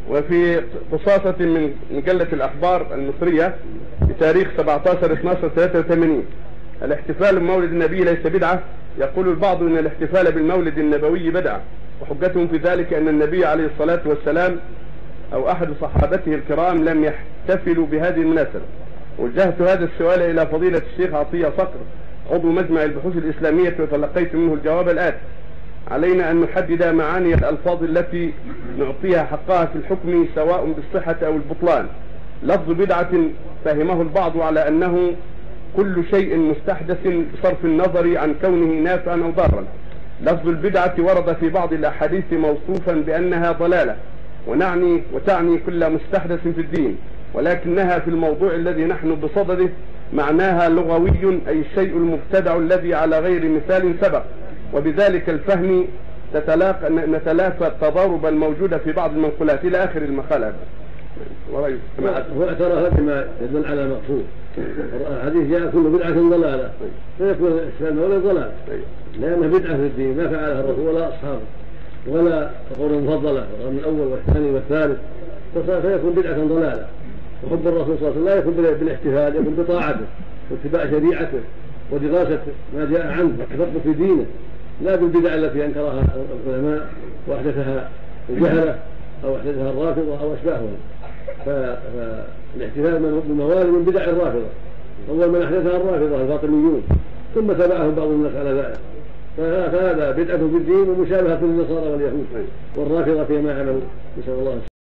وفي قصاصة من مجلة الأخبار المصرية بتاريخ 17/12/83: الاحتفال بمولد النبي ليس بدعة. يقول البعض إن الاحتفال بالمولد النبوي بدعة، وحجتهم في ذلك أن النبي عليه الصلاة والسلام أو أحد صحابته الكرام لم يحتفلوا بهذه المناسبة. وجهت هذا السؤال إلى فضيلة الشيخ عطية صقر عضو مجمع البحوث الإسلامية، وتلقيت منه الجواب الآتي: علينا أن نحدد معاني الألفاظ التي نعطيها حقها في الحكم سواء بالصحة أو البطلان. لفظ بدعة فهمه البعض على أنه كل شيء مستحدث بصرف النظر عن كونه نافعا أو ضارا. لفظ البدعة ورد في بعض الأحاديث موصوفا بأنها ضلالة، وتعني كل مستحدث في الدين، ولكنها في الموضوع الذي نحن بصدده معناها لغوي، أي الشيء المبتدع الذي على غير مثال سبق، وبذلك الفهم نتلافى التضارب الموجودة في بعض المنقولات إلى آخر المقالة. واعترى بما يدل على المقصود. الحديث جاء كل بدعة ضلالة، فيكون الإسلام ولا ضلال، لأنها بدعة في الدين ما فعلها الرسول ولا أصحابه ولا قول مفضلة من الأول والثاني والثالث، فيكون بدعة ضلالة. وحب الرسول صلى الله عليه وسلم لا يكون بالاحتفال، يكون بطاعته واتباع شريعته ودراسة ما جاء عنه والتفقه في دينه، لا بالبدع التي أنكرها العلماء وأحدثها الجهلة أو أحدثها الرافضة أو أشباههم. فالاحتفال بالموالد من بدع الرافضة، أول من أحدثها الرافضة الفاطميون، ثم تبعهم بعض الناس على ذلك. فهذا بدعة في الدين ومشابهة للنصارى واليهود والرافضة فيما عملوا. نسأل الله